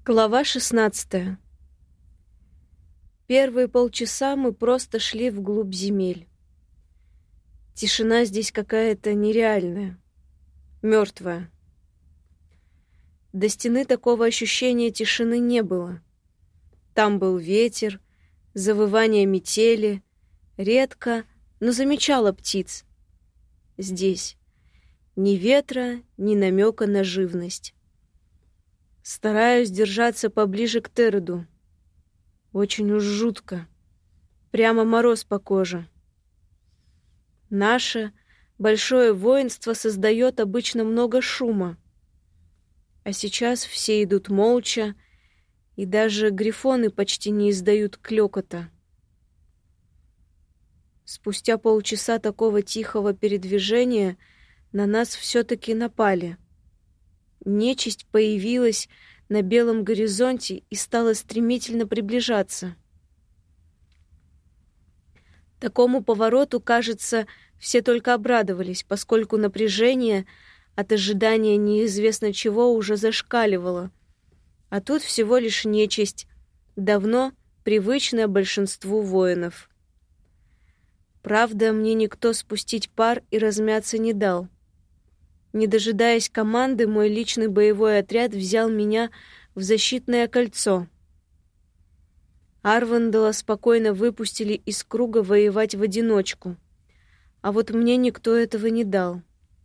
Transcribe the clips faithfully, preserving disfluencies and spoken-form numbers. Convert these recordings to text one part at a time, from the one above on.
Глава шестнадцатая. Первые полчаса мы просто шли вглубь земель. Тишина здесь какая-то нереальная, мертвая. До стены такого ощущения тишины не было. Там был ветер, завывание метели, редко, но замечала птиц. Здесь ни ветра, ни намека на живность. Стараюсь держаться поближе к Тереду. Очень уж жутко. Прямо мороз по коже. Наше большое воинство создает обычно много шума. А сейчас все идут молча, и даже грифоны почти не издают клёкота. Спустя полчаса такого тихого передвижения на нас все-таки напали. Нечисть появилась на белом горизонте и стала стремительно приближаться. Такому повороту, кажется, все только обрадовались, поскольку напряжение от ожидания неизвестно чего уже зашкаливало. А тут всего лишь нечисть, давно привычная большинству воинов. Правда, мне никто спустить пар и размяться не дал. Не дожидаясь команды, мой личный боевой отряд взял меня в защитное кольцо. Арвандала спокойно выпустили из круга воевать в одиночку, а вот мне никто этого не дал.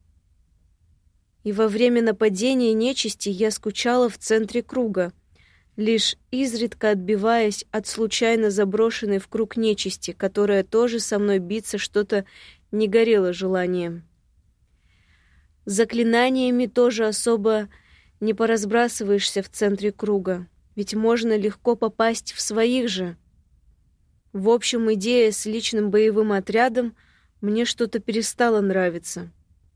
И во время нападения нечисти я скучала в центре круга, лишь изредка отбиваясь от случайно заброшенной в круг нечисти, которая тоже со мной биться что-то не горела желанием. Заклинаниями тоже особо не поразбрасываешься в центре круга, ведь можно легко попасть в своих же. В общем, идея с личным боевым отрядом мне что-то перестала нравиться.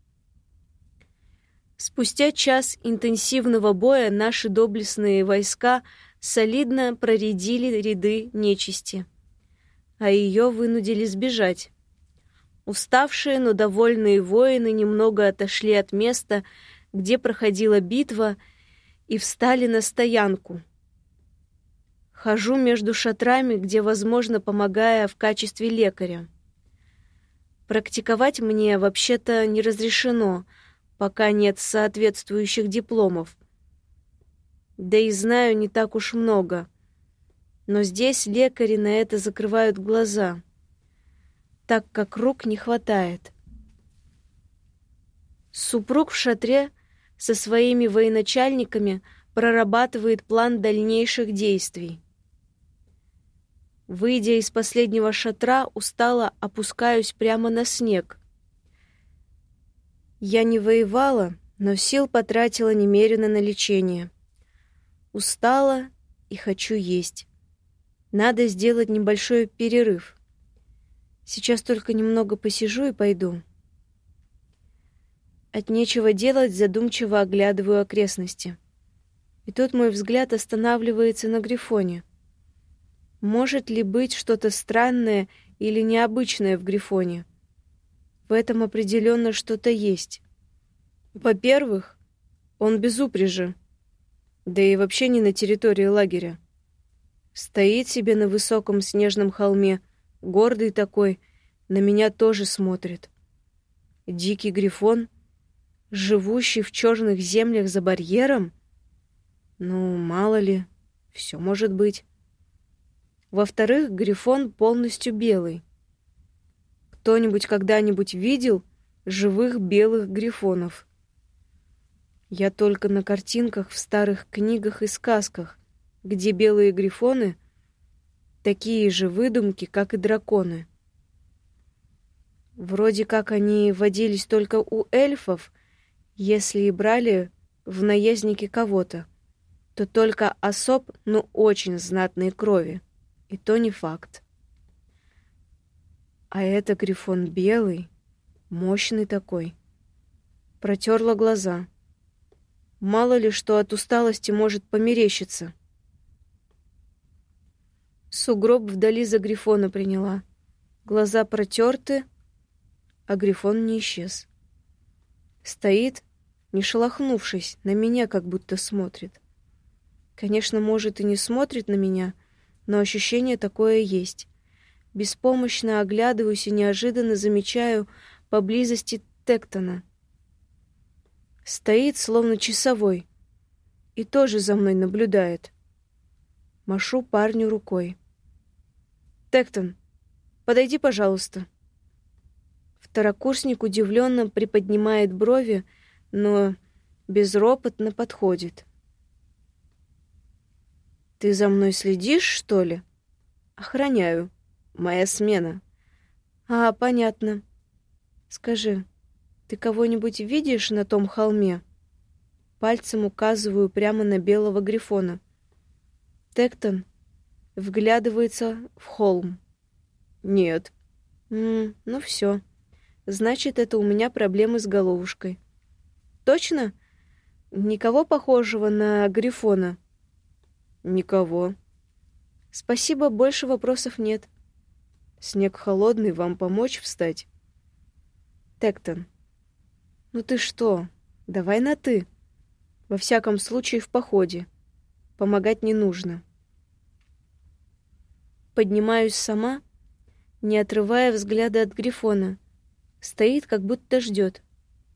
Спустя час интенсивного боя наши доблестные войска солидно проредили ряды нечисти, а ее вынудили сбежать. Уставшие, но довольные воины немного отошли от места, где проходила битва, и встали на стоянку. Хожу между шатрами, где, возможно, помогая в качестве лекаря. Практиковать мне вообще-то не разрешено, пока нет соответствующих дипломов. Да и знаю не так уж много. Но здесь лекари на это закрывают глаза, так как рук не хватает. Супруг в шатре со своими военачальниками прорабатывает план дальнейших действий. Выйдя из последнего шатра, устало опускаюсь прямо на снег. Я не воевала, но сил потратила немерено на лечение. Устала и хочу есть. Надо сделать небольшой перерыв. Сейчас только немного посижу и пойду. От нечего делать задумчиво оглядываю окрестности. И тут мой взгляд останавливается на Грифоне. Может ли быть что-то странное или необычное в Грифоне? В этом определенно что-то есть. Во-первых, он без упряжи, да и вообще не на территории лагеря. Стоит себе на высоком снежном холме, гордый такой, на меня тоже смотрит. Дикий грифон, живущий в черных землях за барьером? Ну, мало ли, все может быть. Во-вторых, грифон полностью белый. Кто-нибудь когда-нибудь видел живых белых грифонов? Я только на картинках в старых книгах и сказках, где белые грифоны — такие же выдумки, как и драконы. Вроде как они водились только у эльфов, если и брали в наездники кого-то, то только особ, ну очень знатной крови, и то не факт. А это грифон белый, мощный такой. Протерла глаза. Мало ли что от усталости может померещиться. Сугроб вдали за грифона приняла. Глаза протерты, а грифон не исчез. Стоит, не шелохнувшись, на меня как будто смотрит. Конечно, может, и не смотрит на меня, но ощущение такое есть. Беспомощно оглядываюсь и неожиданно замечаю поблизости Тектона. Стоит, словно часовой, и тоже за мной наблюдает. Машу парню рукой. «Тектон, подойди, пожалуйста». Второкурсник удивленно приподнимает брови, но безропотно подходит. «Ты за мной следишь, что ли?» «Охраняю. Моя смена». «А, понятно. Скажи, ты кого-нибудь видишь на том холме?» Пальцем указываю прямо на белого грифона. Тектон вглядывается в холм. «Нет». М, «Ну все. Значит, это у меня проблемы с головушкой». «Точно? Никого похожего на грифона?» «Никого». «Спасибо, больше вопросов нет». «Снег холодный, вам помочь встать?» «Тектон, ну ты что? Давай на «ты». Во всяком случае, в походе. Помогать не нужно». Поднимаюсь сама, не отрывая взгляда от грифона. Стоит, как будто ждет.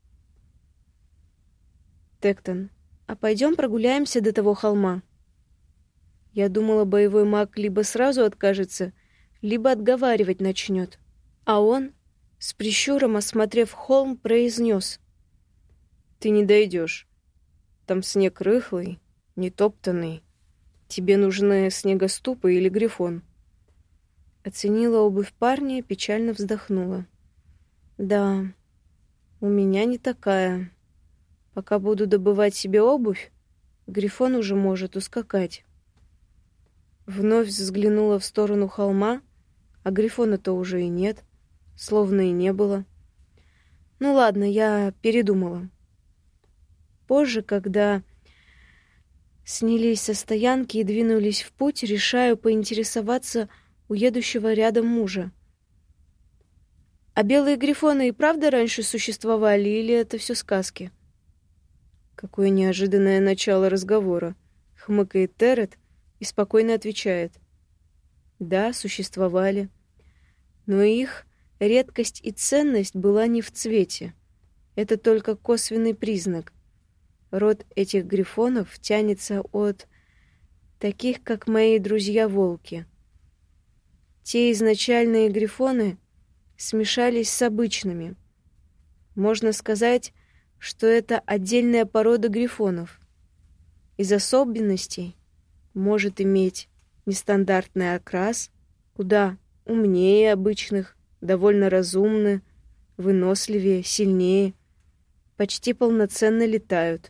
«Тектон, а пойдем прогуляемся до того холма?» Я думала, боевой маг либо сразу откажется, либо отговаривать начнет. А он, с прищуром осмотрев холм, произнес: «Ты не дойдешь. Там снег рыхлый, нетоптанный. Тебе нужны снегоступы или грифон». Оценила обувь парня и печально вздохнула. «Да, у меня не такая. Пока буду добывать себе обувь, грифон уже может ускакать». Вновь взглянула в сторону холма, а грифона-то уже и нет, словно и не было. Ну ладно, я передумала. Позже, когда снялись со стоянки и двинулись в путь, решаю поинтересоваться у едущего рядом мужа. «А белые грифоны и правда раньше существовали, или это все сказки?» Какое неожиданное начало разговора, хмыкает Терет и спокойно отвечает: «Да, существовали. Но их редкость и ценность была не в цвете. Это только косвенный признак. Род этих грифонов тянется от таких, как мои друзья-волки. Те изначальные грифоны смешались с обычными. Можно сказать, что это отдельная порода грифонов. Из особенностей может иметь нестандартный окрас, куда умнее обычных, довольно разумны, выносливее, сильнее, почти полноценно летают.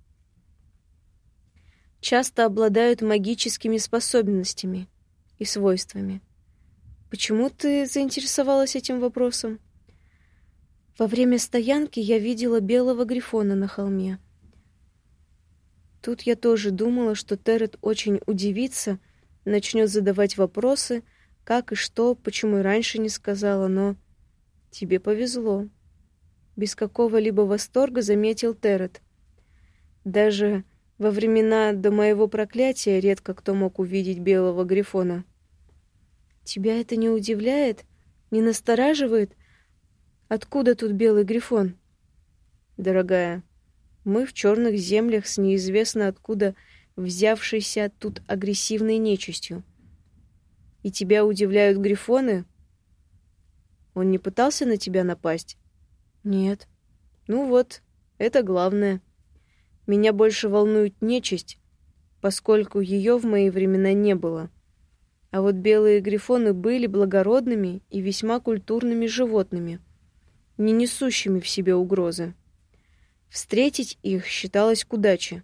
Часто обладают магическими способностями и свойствами. Почему ты заинтересовалась этим вопросом?» Во время стоянки я видела белого грифона на холме. Тут я тоже думала, что Терет очень удивится, начнет задавать вопросы, как и что, почему и раньше не сказала, но тебе повезло. Без какого-либо восторга заметил Терет. Даже во времена до моего проклятия редко кто мог увидеть белого грифона. Тебя это не удивляет? Не настораживает? Откуда тут белый грифон? Дорогая, мы в черных землях с неизвестно откуда взявшейся тут агрессивной нечистью. И тебя удивляют грифоны? Он не пытался на тебя напасть? Нет. Ну вот, это главное. Меня больше волнует нечисть, поскольку ее в мои времена не было. А вот белые грифоны были благородными и весьма культурными животными, не несущими в себе угрозы. Встретить их считалось к удаче.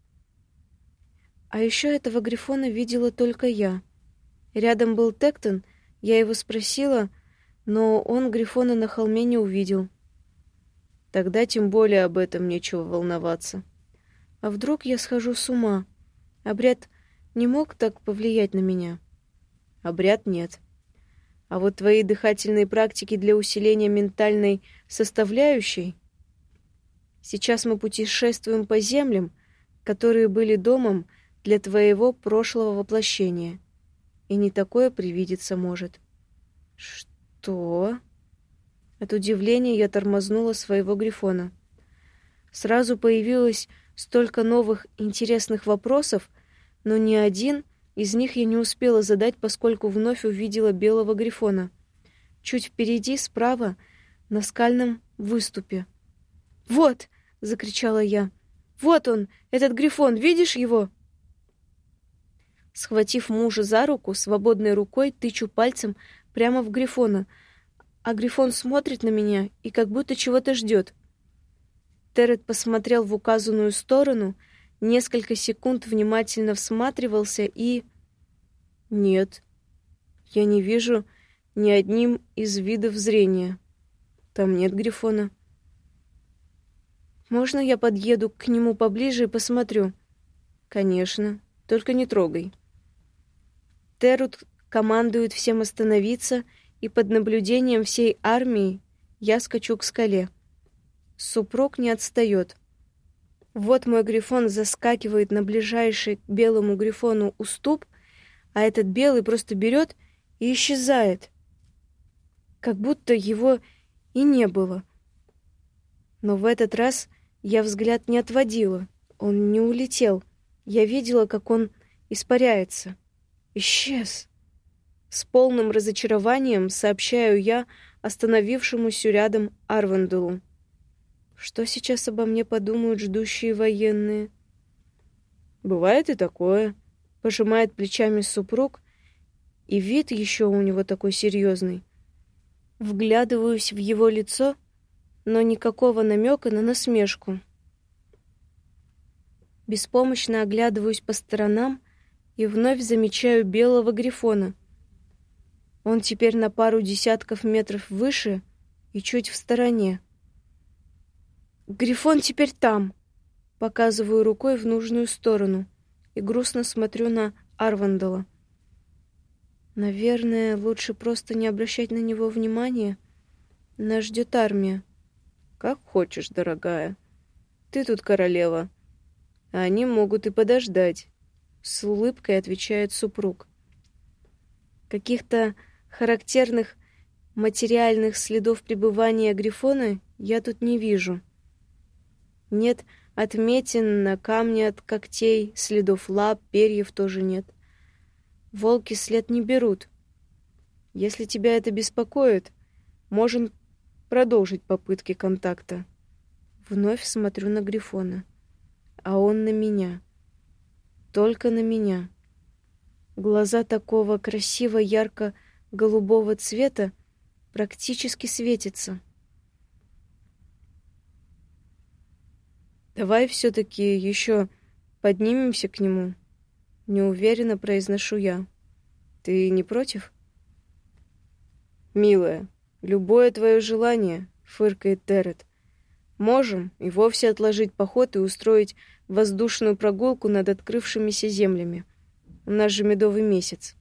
А еще этого грифона видела только я. Рядом был Тектон, я его спросила, но он грифона на холме не увидел. Тогда тем более об этом нечего волноваться. А вдруг я схожу с ума? Обряд не мог так повлиять на меня? Обряд нет. А вот твои дыхательные практики для усиления ментальной составляющей... Сейчас мы путешествуем по землям, которые были домом для твоего прошлого воплощения. И не такое привидеться может». «Что?» От удивления я тормознула своего грифона. Сразу появилось столько новых интересных вопросов, но ни один из них я не успела задать, поскольку вновь увидела белого грифона. Чуть впереди, справа, на скальном выступе. «Вот!» — закричала я. «Вот он, этот грифон, видишь его?» Схватив мужа за руку, свободной рукой тычу пальцем прямо в грифона, а грифон смотрит на меня и как будто чего-то ждет. Террет посмотрел в указанную сторону, несколько секунд внимательно всматривался и... Нет, я не вижу ни одним из видов зрения. Там нет грифона. «Можно я подъеду к нему поближе и посмотрю?» «Конечно, только не трогай». Террет командует всем остановиться, и под наблюдением всей армии я скачу к скале. Супруг не отстает. Вот мой грифон заскакивает на ближайший к белому грифону уступ, а этот белый просто берет и исчезает, как будто его и не было. Но в этот раз я взгляд не отводила. Он не улетел. Я видела, как он испаряется. Исчез. С полным разочарованием сообщаю я остановившемуся рядом Арвандулу. Что сейчас обо мне подумают ждущие военные? «Бывает и такое», — пожимает плечами супруг, и вид еще у него такой серьезный. Вглядываюсь в его лицо, но никакого намека на насмешку. Беспомощно оглядываюсь по сторонам и вновь замечаю белого грифона. Он теперь на пару десятков метров выше и чуть в стороне. «Грифон теперь там!» Показываю рукой в нужную сторону и грустно смотрю на Арвандала. Наверное, лучше просто не обращать на него внимания. Нас ждет армия. «Как хочешь, дорогая. Ты тут королева. А они могут и подождать», — с улыбкой отвечает супруг. Каких-то характерных материальных следов пребывания грифона я тут не вижу. Нет отметин на камне от когтей, следов лап, перьев тоже нет. Волки след не берут. Если тебя это беспокоит, можем продолжить попытки контакта. Вновь смотрю на грифона, а он на меня. Только на меня. Глаза такого красиво ярко-голубого цвета практически светятся. «Давай все-таки еще поднимемся к нему», — неуверенно произношу я. «Ты не против?» «Милая, любое твое желание», — фыркает Террет. «Можем и вовсе отложить поход и устроить воздушную прогулку над открывшимися землями. У нас же медовый месяц».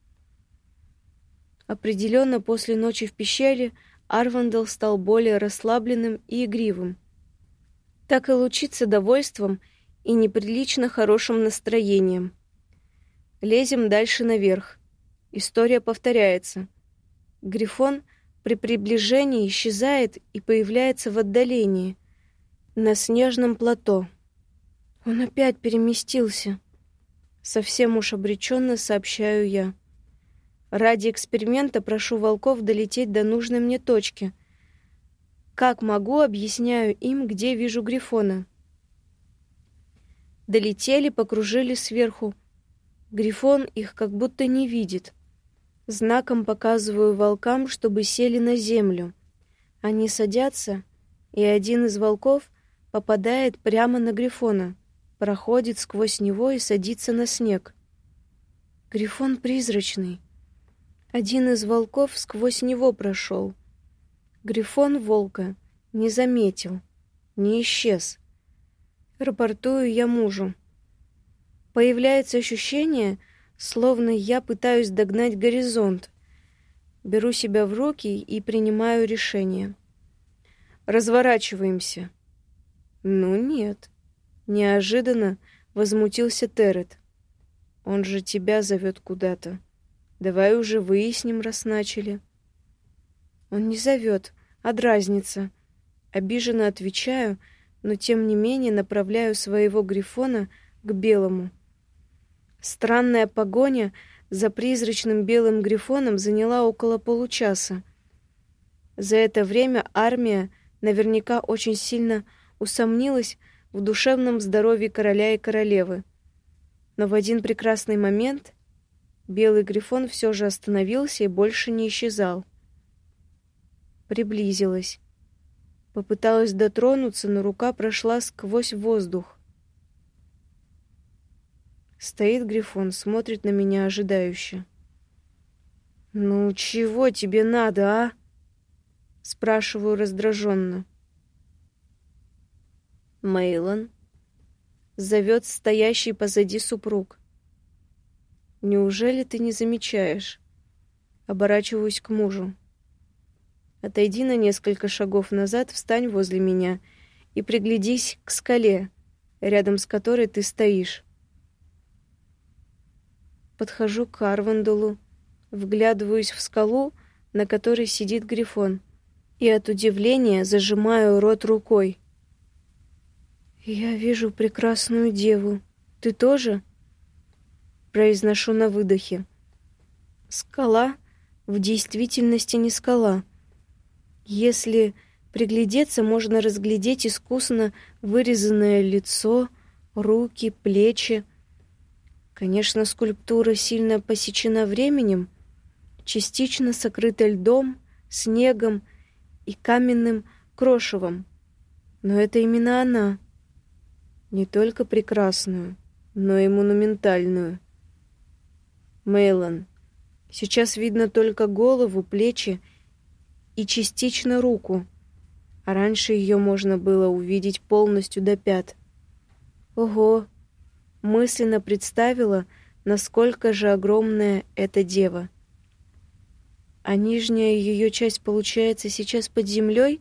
Определенно, после ночи в пещере Арвандал стал более расслабленным и игривым. Так и лучится довольством и неприлично хорошим настроением. Лезем дальше наверх. История повторяется. Грифон при приближении исчезает и появляется в отдалении, на снежном плато. Он опять переместился. Совсем уж обреченно сообщаю я. Ради эксперимента прошу волков долететь до нужной мне точки. Как могу, объясняю им, где вижу грифона. Долетели, покружили сверху. Грифон их как будто не видит. Знаком показываю волкам, чтобы сели на землю. Они садятся, и один из волков попадает прямо на грифона, проходит сквозь него и садится на снег. Грифон призрачный. Один из волков сквозь него прошел. Грифон волка не заметил, не исчез. Рапортую я мужу. Появляется ощущение, словно я пытаюсь догнать горизонт. Беру себя в руки и принимаю решение. Разворачиваемся. Ну нет. Неожиданно возмутился Террет. Он же тебя зовет куда-то. Давай уже выясним, раз начали. Он не зовет, а дразнится. Обиженно отвечаю, но тем не менее направляю своего грифона к белому. Странная погоня за призрачным белым грифоном заняла около получаса. За это время армия наверняка очень сильно усомнилась в душевном здоровье короля и королевы. Но в один прекрасный момент белый грифон все же остановился и больше не исчезал. Приблизилась. Попыталась дотронуться, но рука прошла сквозь воздух. Стоит грифон, смотрит на меня ожидающе. «Ну, чего тебе надо, а?» Спрашиваю раздраженно. «Мейлон», — зовет стоящий позади супруг. «Неужели ты не замечаешь?» Оборачиваюсь к мужу. «Отойди на несколько шагов назад, встань возле меня и приглядись к скале, рядом с которой ты стоишь». Подхожу к Арвандалу, вглядываюсь в скалу, на которой сидит грифон, и от удивления зажимаю рот рукой. «Я вижу прекрасную деву. Ты тоже?» Произношу на выдохе. Скала в действительности не скала. Если приглядеться, можно разглядеть искусно вырезанное лицо, руки, плечи. Конечно, скульптура сильно посечена временем, частично сокрыта льдом, снегом и каменным крошевом. Но это именно она. Не только прекрасную, но и монументальную. Мейлон. Сейчас видно только голову, плечи и частично руку, а раньше ее можно было увидеть полностью до пят. Ого! Мысленно представила, насколько же огромная эта дева. А нижняя ее часть получается сейчас под землей?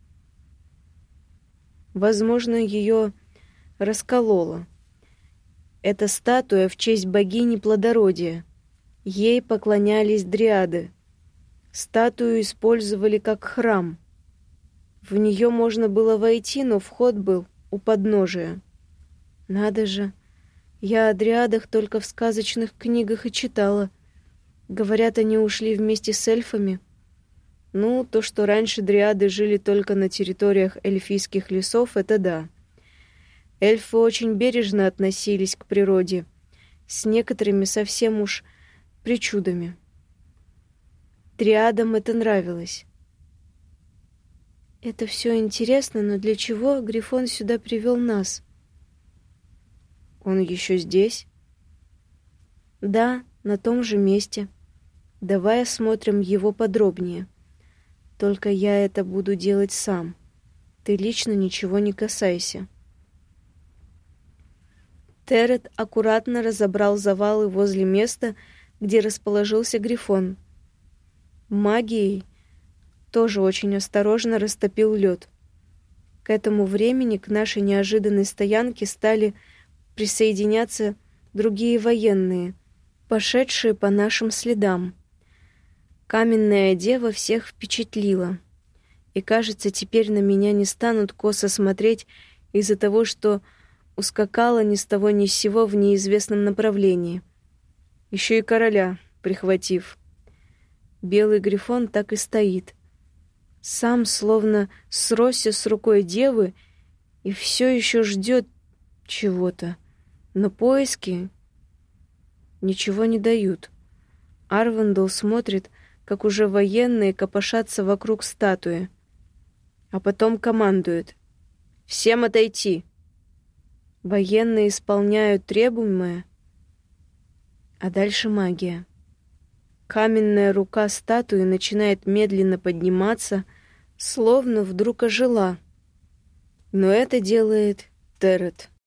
Возможно, ее расколола. Это статуя в честь богини плодородия. Ей поклонялись дриады. Статую использовали как храм. В нее можно было войти, но вход был у подножия. Надо же, я о дриадах только в сказочных книгах и читала. Говорят, они ушли вместе с эльфами. Ну, то, что раньше дриады жили только на территориях эльфийских лесов, это да. Эльфы очень бережно относились к природе, с некоторыми совсем уж причудами. Дриадам это нравилось. Это все интересно, но для чего грифон сюда привел нас? Он еще здесь? Да, на том же месте. Давай осмотрим его подробнее. Только я это буду делать сам. Ты лично ничего не касайся. Терет аккуратно разобрал завалы возле места, где расположился грифон. Магией тоже очень осторожно растопил лед. К этому времени к нашей неожиданной стоянке стали присоединяться другие военные, пошедшие по нашим следам. Каменная дева всех впечатлила. И, кажется, теперь на меня не станут косо смотреть из-за того, что ускакала ни с того ни с сего в неизвестном направлении. Еще и короля прихватив. Белый грифон так и стоит. Сам словно сросся с рукой девы и все еще ждет чего-то. Но поиски ничего не дают. Арвандал смотрит, как уже военные копошатся вокруг статуи, а потом командует: «Всем отойти!» Военные исполняют требуемое, а дальше магия. Каменная рука статуи начинает медленно подниматься, словно вдруг ожила. Но это делает Терет.